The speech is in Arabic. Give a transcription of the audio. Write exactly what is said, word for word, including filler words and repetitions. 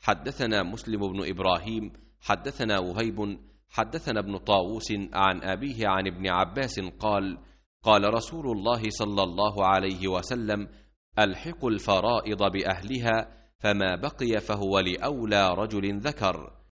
حدثنا مسلم بن إبراهيم حدثنا وهيب حدثنا ابن طاووس عن أبيه عن ابن عباس قال قال رسول الله صلى الله عليه وسلم: ألحقوا الفرائض بأهلها، فما بقي فهو لأولى رجل ذكر.